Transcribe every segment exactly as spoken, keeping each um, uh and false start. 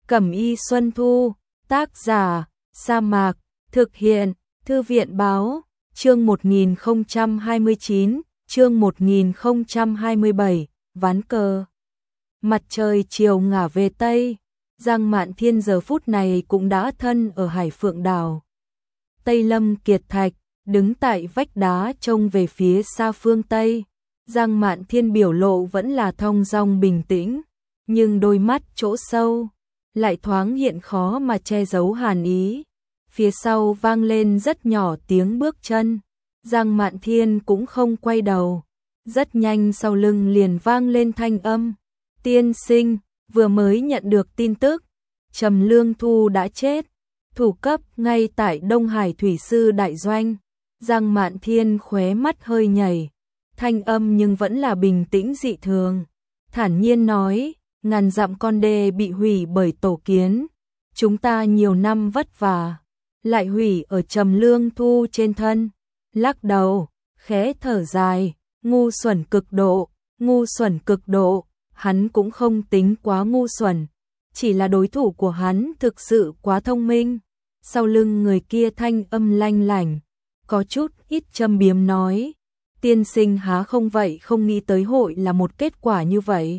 Cẩm y Xuân Thu, tác giả, Sa Mạc, thực hiện, Thư viện báo, chương một nghìn không trăm hai mươi chín, chương một nghìn không trăm hai mươi bảy, ván cờ. Mặt trời chiều ngả về Tây, Giang Mạn Thiên giờ phút này cũng đã thân ở Hải Phượng Đảo. Tây Lâm Kiệt Thạch, đứng tại vách đá trông về phía xa phương Tây. Giang Mạn Thiên biểu lộ vẫn là thong dong bình tĩnh, nhưng đôi mắt chỗ sâu lại thoáng hiện khó mà che giấu hàn ý. Phía sau vang lên rất nhỏ tiếng bước chân, Giang Mạn Thiên cũng không quay đầu. Rất nhanh sau lưng liền vang lên thanh âm, tiên sinh, vừa mới nhận được tin tức, Trầm Lương Thu đã chết, thủ cấp ngay tại Đông Hải Thủy Sư Đại Doanh. Giang Mạn Thiên khóe mắt hơi nhảy, thanh âm nhưng vẫn là bình tĩnh dị thường, thản nhiên nói, ngàn dặm con đê bị hủy bởi tổ kiến, chúng ta nhiều năm vất vả, lại hủy ở Trầm Lương Thu trên thân. Lắc đầu, khẽ thở dài, ngu xuẩn cực độ, ngu xuẩn cực độ, hắn cũng không tính quá ngu xuẩn, chỉ là đối thủ của hắn thực sự quá thông minh. Sau lưng người kia thanh âm lanh lảnh, có chút ít châm biếm nói, tiên sinh há không vậy không nghĩ tới hội là một kết quả như vậy.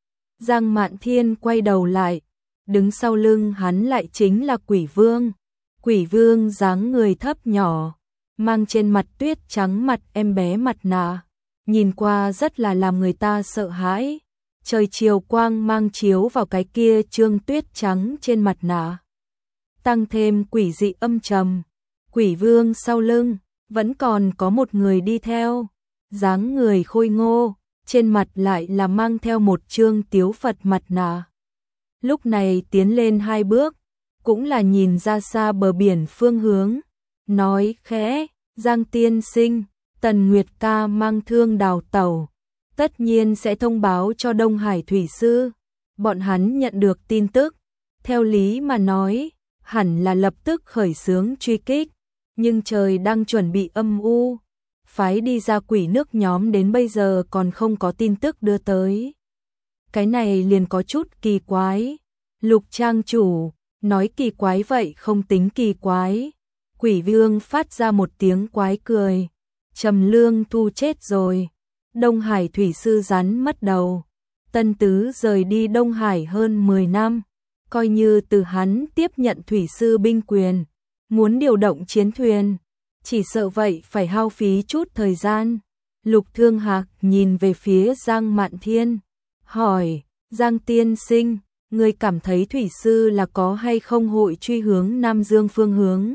Giang Mạn Thiên quay đầu lại, đứng sau lưng hắn lại chính là Quỷ Vương. Quỷ Vương dáng người thấp nhỏ, mang trên mặt tuyết trắng mặt em bé mặt nạ, nhìn qua rất là làm người ta sợ hãi. Trời chiều quang mang chiếu vào cái kia trương tuyết trắng trên mặt nạ, tăng thêm quỷ dị âm trầm. Quỷ Vương sau lưng vẫn còn có một người đi theo, dáng người khôi ngô, trên mặt lại là mang theo một trương tiếu Phật mặt nạ. Lúc này tiến lên hai bước, cũng là nhìn ra xa bờ biển phương hướng, nói khẽ, Giang tiên sinh, Tần Nguyệt ca mang thương đào tẩu, tất nhiên sẽ thông báo cho Đông Hải Thủy Sư. Bọn hắn nhận được tin tức, theo lý mà nói, hẳn là lập tức khởi xướng truy kích, nhưng trời đang chuẩn bị âm u, phái đi ra quỷ nước nhóm đến bây giờ còn không có tin tức đưa tới. Cái này liền có chút kỳ quái. Lục trang chủ, nói kỳ quái vậy không tính kỳ quái. Quỷ Vương phát ra một tiếng quái cười. Trầm Lương Thu chết rồi, Đông Hải Thủy Sư rắn mất đầu. Tân Tứ rời đi Đông Hải hơn mười năm, coi như từ hắn tiếp nhận Thủy Sư binh quyền, muốn điều động chiến thuyền, chỉ sợ vậy phải hao phí chút thời gian. Lục Thương Hạc nhìn về phía Giang Mạn Thiên, hỏi, Giang tiên sinh, người cảm thấy Thủy Sư là có hay không hội truy hướng Nam Dương phương hướng?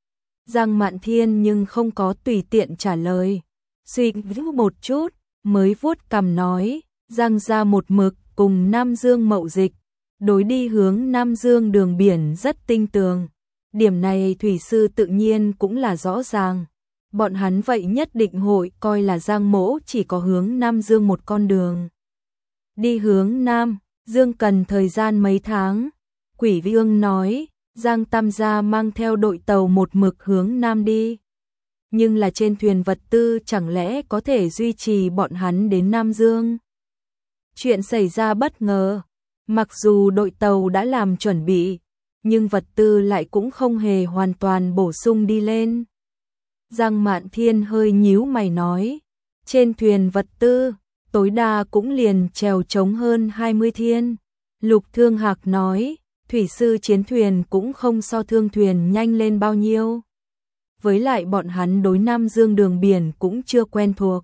Giang Mạn Thiên nhưng không có tùy tiện trả lời, suy nghĩ một chút, mới vuốt cằm nói, Giang gia một mực cùng Nam Dương mậu dịch, đối đi hướng Nam Dương đường biển rất tinh tường. Điểm này Thủy Sư tự nhiên cũng là rõ ràng. Bọn hắn vậy nhất định hội coi là Giang mỗ chỉ có hướng Nam Dương một con đường. Đi hướng Nam Dương cần thời gian mấy tháng. Quỷ Vương nói, Giang Tam gia mang theo đội tàu một mực hướng Nam đi. Nhưng là trên thuyền vật tư chẳng lẽ có thể duy trì bọn hắn đến Nam Dương? Chuyện xảy ra bất ngờ. Mặc dù đội tàu đã làm chuẩn bị, nhưng vật tư lại cũng không hề hoàn toàn bổ sung đi lên. Giang Mạn Thiên hơi nhíu mày nói, trên thuyền vật tư, tối đa cũng liền chèo chống hơn hai mươi thiên. Lục Thương Hạc nói, Thủy Sư chiến thuyền cũng không so thương thuyền nhanh lên bao nhiêu. Với lại bọn hắn đối Nam Dương đường biển cũng chưa quen thuộc.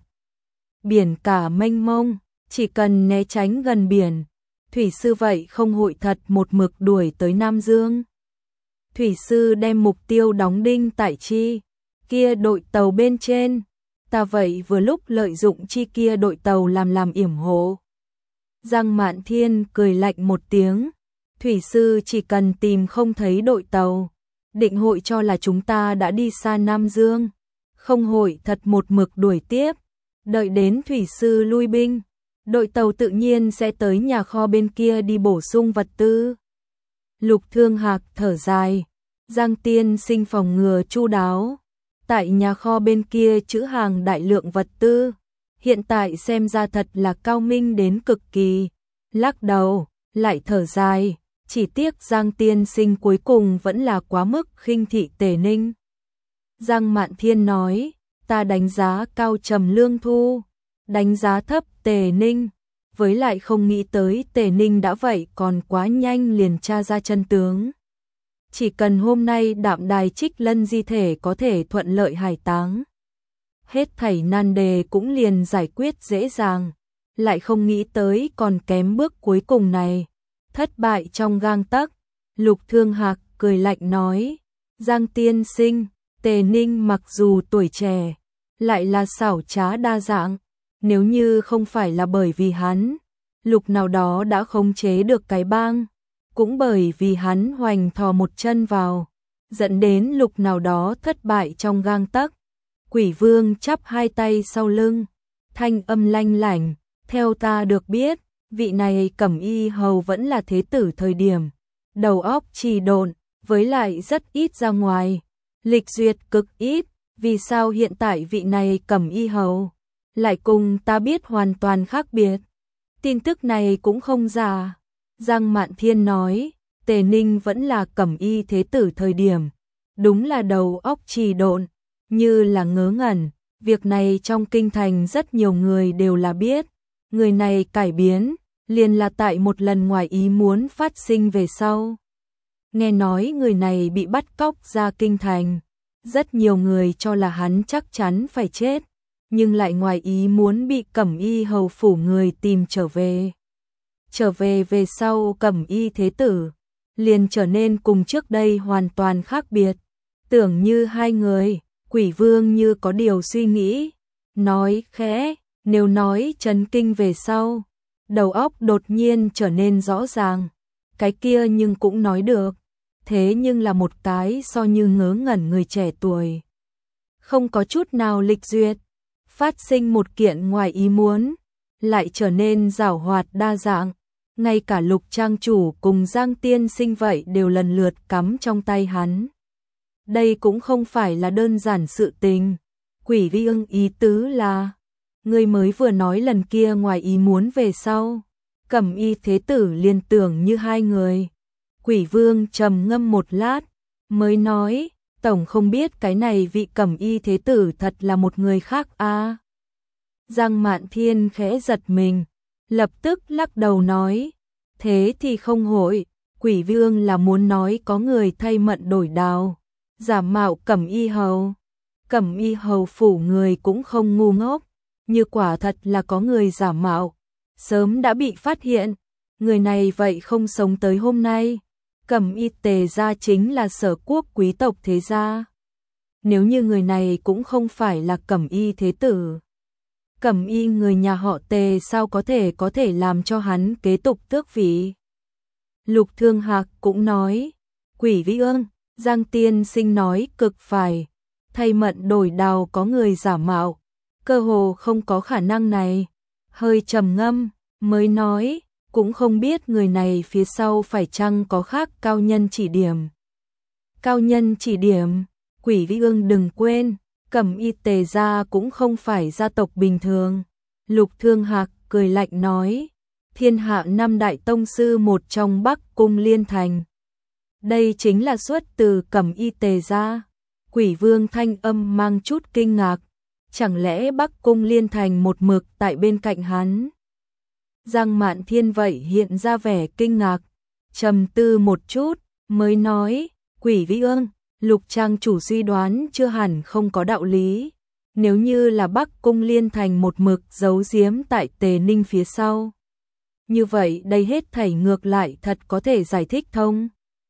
Biển cả mênh mông, chỉ cần né tránh gần biển, Thủy Sư vậy không hội thật một mực đuổi tới Nam Dương. Thủy Sư đem mục tiêu đóng đinh tại chi kia đội tàu bên trên, ta vậy vừa lúc lợi dụng chi kia đội tàu làm làm yểm hộ. Giang Mạn Thiên cười lạnh một tiếng, Thủy Sư chỉ cần tìm không thấy đội tàu, định hội cho là chúng ta đã đi xa Nam Dương, không hội thật một mực đuổi tiếp, đợi đến Thủy Sư lui binh, đội tàu tự nhiên sẽ tới nhà kho bên kia đi bổ sung vật tư. Lục Thương Hạc thở dài, Giang tiên sinh phòng ngừa chu đáo, tại nhà kho bên kia trữ hàng đại lượng vật tư, hiện tại xem ra thật là cao minh đến cực kỳ. Lắc đầu, lại thở dài, Chỉ tiếc Giang tiên sinh cuối cùng vẫn là quá mức khinh thị Tề Ninh. Giang Mạn Thiên nói, ta đánh giá cao Trầm Lương Thu, đánh giá thấp Tề Ninh, với lại không nghĩ tới Tề Ninh đã vậy còn quá nhanh liền tra ra chân tướng. Chỉ cần hôm nay Đạm Đài Trích Lân di thể có thể thuận lợi hải táng, hết thảy nan đề cũng liền giải quyết dễ dàng, lại không nghĩ tới còn kém bước cuối cùng này, thất bại trong gang tấc. Lục Thương Hạc cười lạnh nói, Giang tiên sinh, Tề Ninh mặc dù tuổi trẻ, lại là xảo trá đa dạng, nếu như không phải là bởi vì hắn, Lục nào đó đã khống chế được cái bang, cũng bởi vì hắn hoành thò một chân vào, dẫn đến Lục nào đó thất bại trong gang tấc. Quỷ Vương chắp hai tay sau lưng, thanh âm lanh lảnh, theo ta được biết, vị này Cẩm Y hầu vẫn là thế tử thời điểm, đầu óc trì độn, với lại rất ít ra ngoài, lịch duyệt cực ít, vì sao hiện tại vị này Cẩm Y hầu lại cùng ta biết hoàn toàn khác biệt. Tin tức này cũng không giả. Giang Mạn Thiên nói, Tề Ninh vẫn là Cẩm Y thế tử thời điểm, đúng là đầu óc trì độn, như là ngớ ngẩn, việc này trong kinh thành rất nhiều người đều là biết, người này cải biến, liền là tại một lần ngoài ý muốn phát sinh về sau. Nghe nói người này bị bắt cóc ra kinh thành, rất nhiều người cho là hắn chắc chắn phải chết, nhưng lại ngoài ý muốn bị Cẩm Y hầu phủ người tìm trở về. Trở về về sau Cẩm Y thế tử, liền trở nên cùng trước đây hoàn toàn khác biệt, tưởng như hai người. Quỷ Vương như có điều suy nghĩ, nói khẽ, nếu nói chấn kinh về sau, đầu óc đột nhiên trở nên rõ ràng, cái kia nhưng cũng nói được, thế nhưng là một cái so như ngớ ngẩn người trẻ tuổi, không có chút nào lịch duyệt, phát sinh một kiện ngoài ý muốn, lại trở nên giảo hoạt đa dạng, ngay cả Lục trang chủ cùng Giang tiên sinh vậy đều lần lượt cắm trong tay hắn. Đây cũng không phải là đơn giản sự tình. Quỷ Vương ý tứ là, người mới vừa nói lần kia ngoài ý muốn về sau, Cẩm Y thế tử liên tưởng như hai người. Quỷ Vương trầm ngâm một lát, mới nói, tổng không biết cái này vị Cẩm Y thế tử thật là một người khác a. À. Giang Mạn Thiên khẽ giật mình, lập tức lắc đầu nói, thế thì không hội, Quỷ Vương là muốn nói có người thay mận đổi đào, giả mạo Cẩm Y hầu. Cẩm Y hầu phủ người cũng không ngu ngốc, như quả thật là có người giả mạo, sớm đã bị phát hiện, người này vậy không sống tới hôm nay. Cẩm Y Tề gia chính là sở quốc quý tộc thế gia. Nếu như người này cũng không phải là Cẩm Y thế tử, Cẩm Y người nhà họ Tề sao có thể có thể làm cho hắn kế tục tước vị. Lục Thương Hạc cũng nói, Quỷ Vương, Giang tiên sinh nói cực phải, thay mận đổi đào có người giả mạo, cơ hồ không có khả năng này. Hơi trầm ngâm, mới nói, cũng không biết người này phía sau phải chăng có khác cao nhân chỉ điểm. Cao nhân chỉ điểm, Quỷ Vương đừng quên, Cẩm Y Tề gia cũng không phải gia tộc bình thường. Lục Thương Hạc cười lạnh nói, thiên hạ năm đại tông sư một trong Bắc Cung Liên Thành. Đây chính là xuất từ Cẩm Y Tề gia. Quỷ Vương thanh âm mang chút kinh ngạc, chẳng lẽ Bắc Cung Liên Thành một mực tại bên cạnh hắn? Giang Mạn Thiên vậy hiện ra vẻ kinh ngạc, trầm tư một chút, mới nói, Quỷ Vương, Lục trang chủ suy đoán chưa hẳn không có đạo lý. Nếu như là Bắc Cung Liên Thành một mực giấu giếm tại Tề Ninh phía sau, như vậy đây hết thảy ngược lại thật có thể giải thích thông.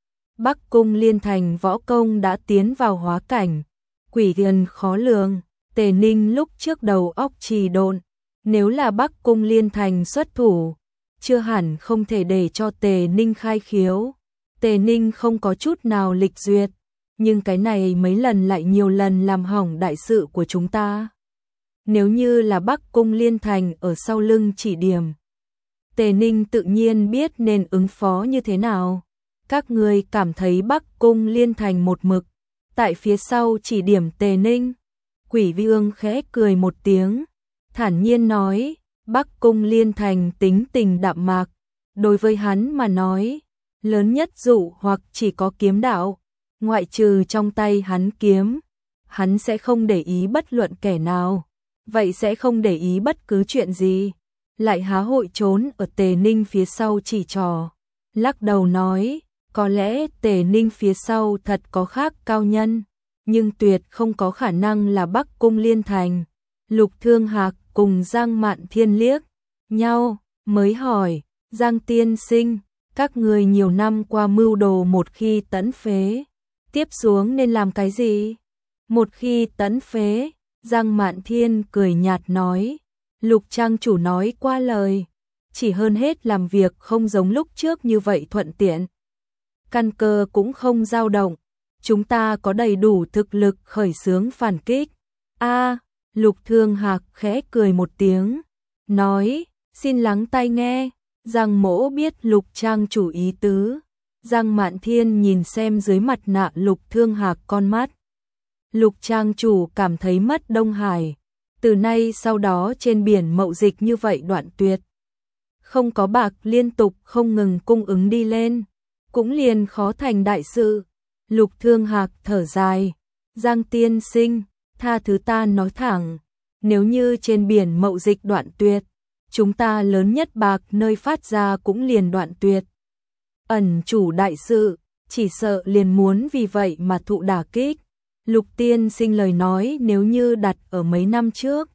Bắc Cung Liên Thành võ công đã tiến vào hóa cảnh, quỷ thần khó lường, Tề Ninh lúc trước đầu óc trì độn, nếu là Bắc Cung Liên Thành xuất thủ, chưa hẳn không thể để cho Tề Ninh khai khiếu. Tề Ninh không có chút nào lịch duyệt, nhưng cái này mấy lần lại nhiều lần làm hỏng đại sự của chúng ta. Nếu như là Bắc Cung Liên Thành ở sau lưng chỉ điểm, Tề Ninh tự nhiên biết nên ứng phó như thế nào. Các người cảm thấy Bắc Cung Liên Thành một mực tại phía sau chỉ điểm Tề Ninh? Quỷ Vương khẽ cười một tiếng, thản nhiên nói, Bắc Cung Liên Thành tính tình đạm mạc, đối với hắn mà nói, lớn nhất dụ hoặc chỉ có kiếm đạo, ngoại trừ trong tay hắn kiếm, hắn sẽ không để ý bất luận kẻ nào, vậy sẽ không để ý bất cứ chuyện gì, lại há hội trốn ở Tề Ninh phía sau chỉ trò, lắc đầu nói, có lẽ Tề Ninh phía sau thật có khác cao nhân, nhưng tuyệt không có khả năng là Bắc Cung Liên Thành. Lục Thương Hạc cùng Giang Mạn Thiên liếc nhau, mới hỏi, Giang tiên sinh, các người nhiều năm qua mưu đồ một khi tẫn phế, tiếp xuống nên làm cái gì? Một khi tẫn phế, Giang Mạn Thiên cười nhạt nói, Lục trang chủ nói qua lời, chỉ hơn hết làm việc không giống lúc trước như vậy thuận tiện. Căn cơ cũng không dao động, chúng ta có đầy đủ thực lực khởi xướng phản kích. A, Lục Thương Hạc khẽ cười một tiếng, nói, xin lắng tai nghe. Giang Mỗ biết Lục trang chủ ý tứ. Giang Mạn Thiên nhìn xem dưới mặt nạ Lục Thương Hạc con mắt. Lục trang chủ cảm thấy mất Đông Hải, từ nay sau đó trên biển mậu dịch như vậy đoạn tuyệt. Không có bạc liên tục không ngừng cung ứng đi lên, cũng liền khó thành đại sự. Lục Thương Hạc thở dài, Giang tiên sinh, tha thứ ta nói thẳng, nếu như trên biển mậu dịch đoạn tuyệt, chúng ta lớn nhất bạc nơi phát ra cũng liền đoạn tuyệt. Ẩn chủ đại sự, chỉ sợ liền muốn vì vậy mà thụ đả kích. Lục tiên sinh lời nói nếu như đặt ở mấy năm trước,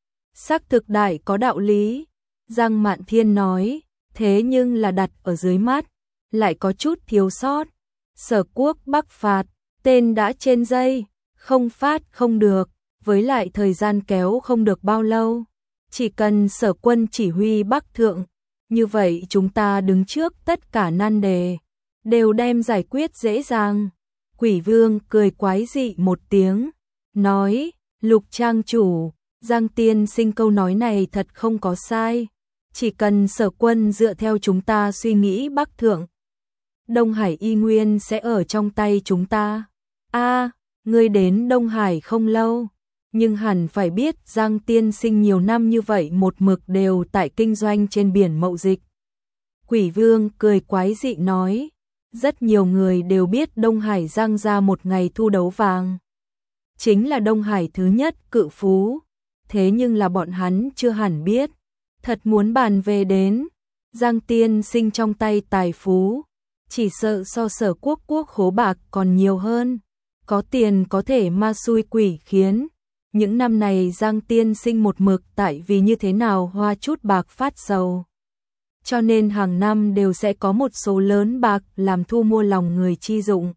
xác thực đại có đạo lý. Giang Mạn Thiên nói, thế nhưng là đặt ở dưới mắt, lại có chút thiếu sót. Sở quốc Bắc phạt, tên đã trên dây, không phát không được, với lại thời gian kéo không được bao lâu. Chỉ cần Sở quân chỉ huy Bắc thượng, như vậy chúng ta đứng trước tất cả nan đề, đều đem giải quyết dễ dàng. Quỷ Vương cười quái dị một tiếng, nói, Lục trang chủ, Giang tiên sinh câu nói này thật không có sai. Chỉ cần Sở quân dựa theo chúng ta suy nghĩ Bắc thượng, Đông Hải y nguyên sẽ ở trong tay chúng ta. A, ngươi đến Đông Hải không lâu, nhưng hẳn phải biết Giang tiên sinh nhiều năm như vậy một mực đều tại kinh doanh trên biển mậu dịch. Quỷ Vương cười quái dị nói, rất nhiều người đều biết Đông Hải Giang ra một ngày thu đấu vàng, chính là Đông Hải thứ nhất cự phú, thế nhưng là bọn hắn chưa hẳn biết, thật muốn bàn về đến, Giang tiên sinh trong tay tài phú, chỉ sợ so Sở quốc quốc khố bạc còn nhiều hơn, có tiền có thể ma xui quỷ khiến. Những năm này Giang tiên sinh một mực tại vì như thế nào hoa chút bạc phát sầu, cho nên hàng năm đều sẽ có một số lớn bạc làm thu mua lòng người chi dụng.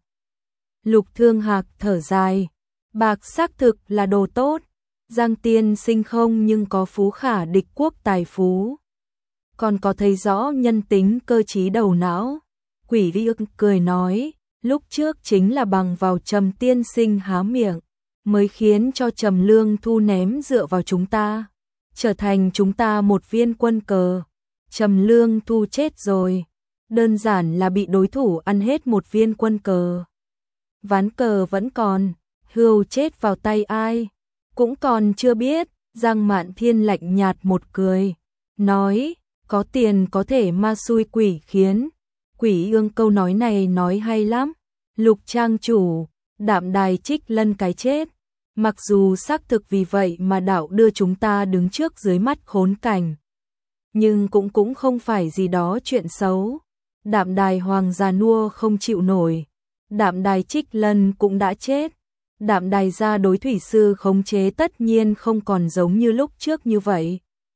Lục Thương Hạc thở dài, bạc xác thực là đồ tốt, Giang tiên sinh không nhưng có phú khả địch quốc tài phú, còn có thấy rõ nhân tính cơ trí đầu não. Quỷ Vương cười nói, lúc trước chính là bằng vào Trầm tiên sinh há miệng, mới khiến cho Trầm Lương Thu ném dựa vào chúng ta, trở thành chúng ta một viên quân cờ. Trầm Lương Thu chết rồi, đơn giản là bị đối thủ ăn hết một viên quân cờ. Ván cờ vẫn còn, hươu chết vào tay ai, cũng còn chưa biết. Giang Mạn Thiên lạnh nhạt một cười, nói, có tiền có thể ma xui quỷ khiến. Quỷ Ương câu nói này nói hay lắm. Lục trang chủ, Đạm Đài Trích Lân cái chết, mặc dù xác thực vì vậy mà đạo đưa chúng ta đứng trước dưới mắt khốn cảnh, nhưng cũng cũng không phải gì đó chuyện xấu. Đạm Đài Hoàng già nua không chịu nổi, Đạm Đài Trích Lân cũng đã chết, Đạm Đài gia đối thủy sư khống chế tất nhiên không còn giống như lúc trước như vậy.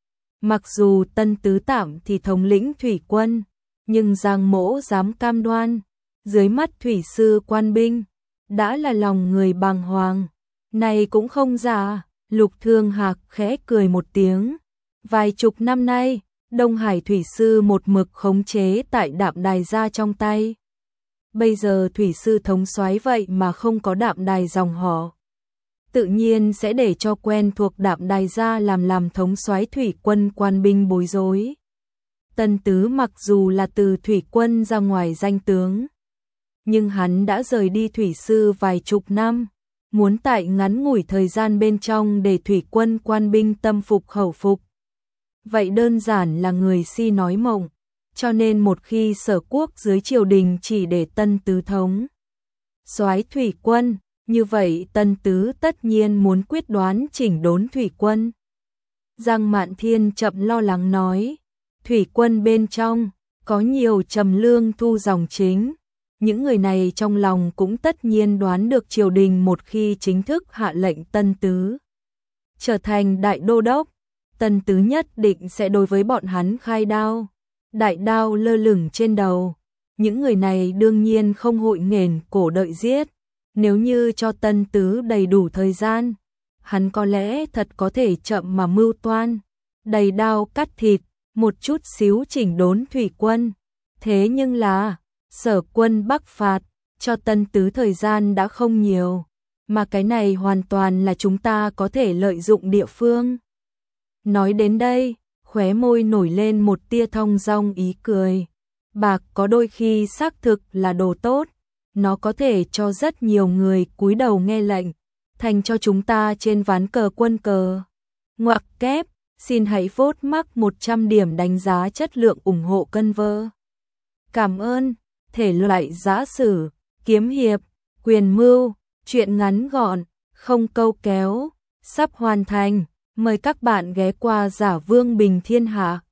Mặc dù Tân Tứ Tạm thì thống lĩnh thủy quân, nhưng Giang Mỗ dám cam đoan, dưới mắt thủy sư quan binh, đã là lòng người bàng hoàng. Này cũng không giả. Lục Thương Hạc khẽ cười một tiếng, vài chục năm nay, Đông Hải thủy sư một mực khống chế tại Đạm Đài gia trong tay. Bây giờ thủy sư thống soái vậy mà không có Đạm Đài dòng họ, tự nhiên sẽ để cho quen thuộc Đạm Đài gia làm làm thống soái thủy quân quan binh bối rối. Tân Tứ mặc dù là từ thủy quân ra ngoài danh tướng, nhưng hắn đã rời đi thủy sư vài chục năm, muốn tại ngắn ngủi thời gian bên trong để thủy quân quan binh tâm phục khẩu phục. Vậy đơn giản là người si nói mộng, cho nên một khi Sở Quốc dưới triều đình chỉ để Tân Tứ thống soái thủy quân, như vậy Tân Tứ tất nhiên muốn quyết đoán chỉnh đốn thủy quân. Giang Mạn Thiên chậm lo lắng nói, thủy quân bên trong có nhiều trầm lương thu dòng chính, những người này trong lòng cũng tất nhiên đoán được triều đình một khi chính thức hạ lệnh Tân Tứ trở thành đại đô đốc, Tân Tứ nhất định sẽ đối với bọn hắn khai đao, đại đao lơ lửng trên đầu. Những người này đương nhiên không hội nghển cổ đợi giết, nếu như cho Tân Tứ đầy đủ thời gian, hắn có lẽ thật có thể chậm mà mưu toan, đầy đao cắt thịt, một chút xíu chỉnh đốn thủy quân. Thế nhưng là, Sở quân bắc phạt, cho Tân Tứ thời gian đã không nhiều, mà cái này hoàn toàn là chúng ta có thể lợi dụng địa phương. Nói đến đây, khóe môi nổi lên một tia thong dong ý cười. Bạc có đôi khi xác thực là đồ tốt, nó có thể cho rất nhiều người cúi đầu nghe lệnh, thành cho chúng ta trên ván cờ quân cờ. Ngoặc kép, xin hãy vote mắc một trăm điểm đánh giá chất lượng ủng hộ cân vơ. Cảm ơn, thể loại giã sử, kiếm hiệp, quyền mưu, truyện ngắn gọn, không câu kéo, sắp hoàn thành, mời các bạn ghé qua Giả Vương Bình Thiên Hạ.